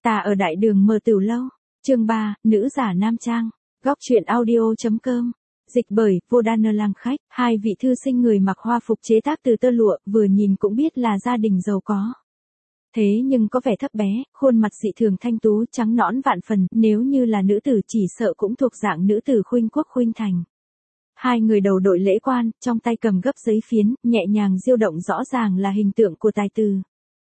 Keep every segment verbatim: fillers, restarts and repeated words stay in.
Ta ở đại đường mở tiểu lâu. Chương ba, nữ giả nam trang. Góc truyện audio.com. Dịch bởi Vô Đan Nơ Lang Khách. Hai vị thư sinh người mặc hoa phục chế tác từ tơ lụa, vừa nhìn cũng biết là gia đình giàu có. Thế nhưng có vẻ thấp bé, khuôn mặt dị thường thanh tú, trắng nõn vạn phần, nếu như là nữ tử chỉ sợ cũng thuộc dạng nữ tử khuynh quốc khuynh thành. Hai người đầu đội lễ quan, trong tay cầm gấp giấy phiến, nhẹ nhàng diêu động, rõ ràng là hình tượng của tài tử.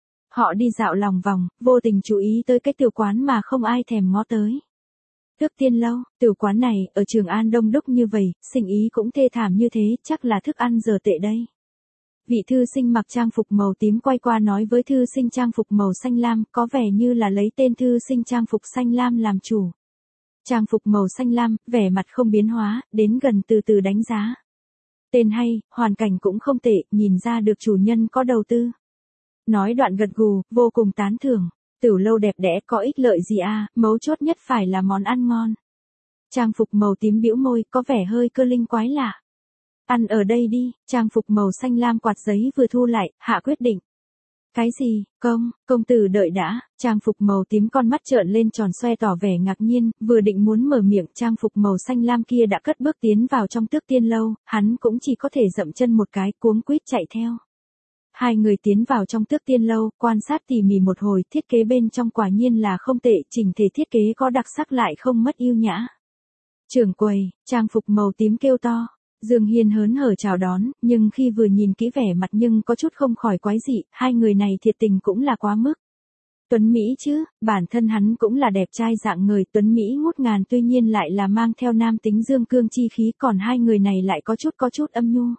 Họ đi dạo lòng vòng, vô tình chú ý tới cái tiểu quán mà không ai thèm ngó tới. Tước Tiên Lâu, tiểu quán này, ở Trường An đông đúc như vậy, sinh ý cũng thê thảm như thế, chắc là thức ăn giờ tệ đây. Vị thư sinh mặc trang phục màu tím quay qua nói với thư sinh trang phục màu xanh lam, có vẻ như là lấy tên thư sinh trang phục xanh lam làm chủ. Trang phục màu xanh lam, vẻ mặt không biến hóa, đến gần từ từ đánh giá. Tên hay, hoàn cảnh cũng không tệ, nhìn ra được chủ nhân có đầu tư. Nói đoạn gật gù, vô cùng tán thưởng. Tiểu lâu đẹp đẽ có ích lợi gì à, mấu chốt nhất phải là món ăn ngon. Trang phục màu tím bĩu môi, có vẻ hơi cơ linh quái lạ. Ăn ở đây đi, trang phục màu xanh lam quạt giấy vừa thu lại, hạ quyết định. Cái gì, công, công tử đợi đã, trang phục màu tím con mắt trợn lên tròn xoe tỏ vẻ ngạc nhiên, vừa định muốn mở miệng, trang phục màu xanh lam kia đã cất bước tiến vào trong Tước Tiên Lâu, hắn cũng chỉ có thể dậm chân một cái, cuống quýt chạy theo. Hai người tiến vào trong Tước Tiên Lâu, quan sát tỉ mỉ một hồi, thiết kế bên trong quả nhiên là không tệ, chỉnh thể thiết kế có đặc sắc lại không mất yêu nhã. Trưởng quầy, trang phục màu tím kêu to. Dương Hiên hớn hở chào đón, nhưng khi vừa nhìn kỹ vẻ mặt nhưng có chút không khỏi quái dị, hai người này thiệt tình cũng là quá mức. Tuấn Mỹ chứ, bản thân hắn cũng là đẹp trai dạng người, Tuấn Mỹ ngút ngàn, tuy nhiên lại là mang theo nam tính dương cương chi khí, còn hai người này lại có chút có chút âm nhu.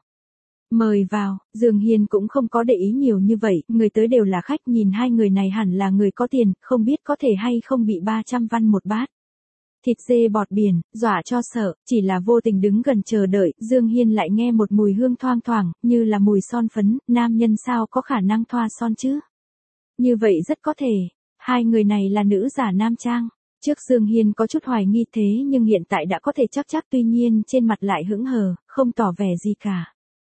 Mời vào, Dương Hiên cũng không có để ý nhiều như vậy, người tới đều là khách, nhìn hai người này hẳn là người có tiền, không biết có thể hay không bị ba trăm văn một bát. Thịt dê bọt biển, dọa cho sợ, chỉ là vô tình đứng gần chờ đợi, Dương Hiên lại nghe một mùi hương thoang thoảng, như là mùi son phấn, nam nhân sao có khả năng thoa son chứ? Như vậy rất có thể, hai người này là nữ giả nam trang. Trước Dương Hiên có chút hoài nghi thế nhưng hiện tại đã có thể chắc chắc, tuy nhiên trên mặt lại hững hờ, không tỏ vẻ gì cả.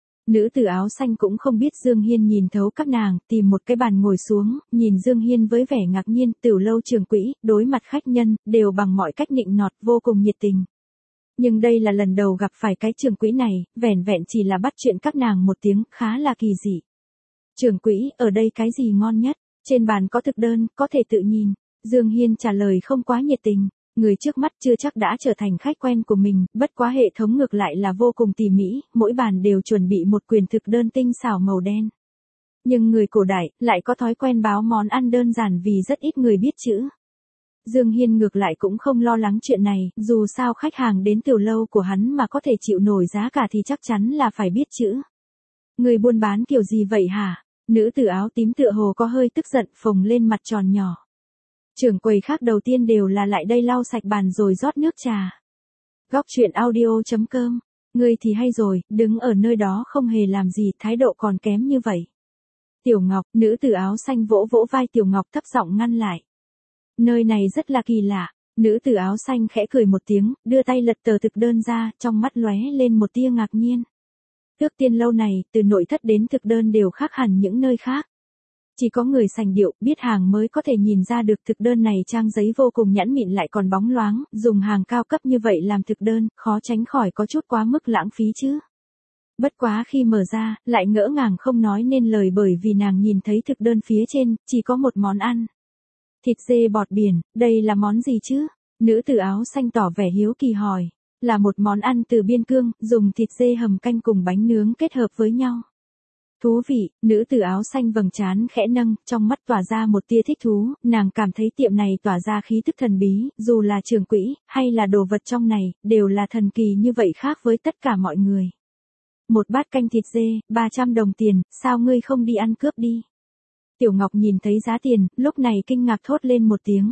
Nữ tử áo xanh cũng không biết Dương Hiên nhìn thấu các nàng, tìm một cái bàn ngồi xuống, nhìn Dương Hiên với vẻ ngạc nhiên, tiểu lâu trưởng quỹ, đối mặt khách nhân, đều bằng mọi cách nịnh nọt, vô cùng nhiệt tình. Nhưng đây là lần đầu gặp phải cái trưởng quỹ này, vẻn vẹn chỉ là bắt chuyện các nàng một tiếng, khá là kỳ dị. Trưởng quỹ, ở đây cái gì ngon nhất? Trên bàn có thực đơn, có thể tự nhìn. Dương Hiên trả lời không quá nhiệt tình. Người trước mắt chưa chắc đã trở thành khách quen của mình, bất quá hệ thống ngược lại là vô cùng tỉ mỉ, mỗi bàn đều chuẩn bị một quyển thực đơn tinh xảo màu đen. Nhưng người cổ đại lại có thói quen báo món ăn đơn giản vì rất ít người biết chữ. Dương Hiên ngược lại cũng không lo lắng chuyện này, dù sao khách hàng đến tiểu lâu của hắn mà có thể chịu nổi giá cả thì chắc chắn là phải biết chữ. Người buôn bán kiểu gì vậy hả? Nữ tử áo tím tựa hồ có hơi tức giận, phồng lên mặt tròn nhỏ. Trưởng quầy khác đầu tiên đều là lại đây lau sạch bàn rồi rót nước trà. Góc truyện audio.com. Ngươi thì hay rồi, đứng ở nơi đó không hề làm gì, thái độ còn kém như vậy. Tiểu Ngọc, nữ tử áo xanh vỗ vỗ vai Tiểu Ngọc thấp giọng ngăn lại. Nơi này rất là kỳ lạ. Nữ tử áo xanh khẽ cười một tiếng, đưa tay lật tờ thực đơn ra, trong mắt lóe lên một tia ngạc nhiên. Tước Tiên Lâu này, từ nội thất đến thực đơn đều khác hẳn những nơi khác. Chỉ có người sành điệu, biết hàng mới có thể nhìn ra được thực đơn này trang giấy vô cùng nhẵn mịn lại còn bóng loáng, dùng hàng cao cấp như vậy làm thực đơn, khó tránh khỏi có chút quá mức lãng phí chứ. Bất quá khi mở ra, lại ngỡ ngàng không nói nên lời bởi vì nàng nhìn thấy thực đơn phía trên, chỉ có một món ăn. Thịt dê bọt biển, đây là món gì chứ? Nữ tử áo xanh tỏ vẻ hiếu kỳ hỏi. Là một món ăn từ biên cương, dùng thịt dê hầm canh cùng bánh nướng kết hợp với nhau. Thú vị, nữ tử áo xanh vầng trán khẽ nâng, trong mắt tỏa ra một tia thích thú, nàng cảm thấy tiệm này tỏa ra khí tức thần bí, dù là trưởng quỹ, hay là đồ vật trong này, đều là thần kỳ như vậy khác với tất cả mọi người. Một bát canh thịt dê, ba trăm đồng tiền, sao ngươi không đi ăn cướp đi? Tiểu Ngọc nhìn thấy giá tiền, lúc này kinh ngạc thốt lên một tiếng.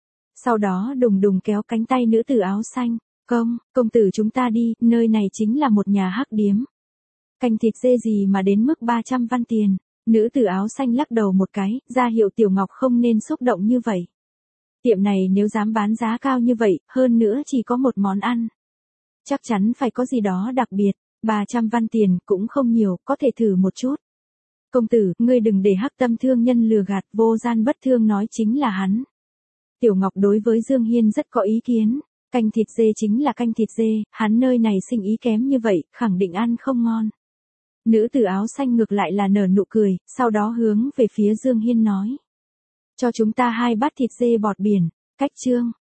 Sau đó đùng đùng kéo cánh tay nữ tử áo xanh, công, công tử chúng ta đi, nơi này chính là một nhà hắc điếm. Canh thịt dê gì mà đến mức ba trăm văn tiền, nữ tử áo xanh lắc đầu một cái, ra hiệu Tiểu Ngọc không nên xúc động như vậy. Tiệm này nếu dám bán giá cao như vậy, hơn nữa chỉ có một món ăn. Chắc chắn phải có gì đó đặc biệt, ba trăm văn tiền cũng không nhiều, có thể thử một chút. Công tử, ngươi đừng để hắc tâm thương nhân lừa gạt, vô gian bất thương nói chính là hắn. Tiểu Ngọc đối với Dương Hiên rất có ý kiến. Canh thịt dê chính là canh thịt dê, hắn nơi này sinh ý kém như vậy, khẳng định ăn không ngon. Nữ tử áo xanh ngược lại là nở nụ cười, sau đó hướng về phía Dương Hiên nói. Cho chúng ta hai bát thịt dê bọt biển, cách chương.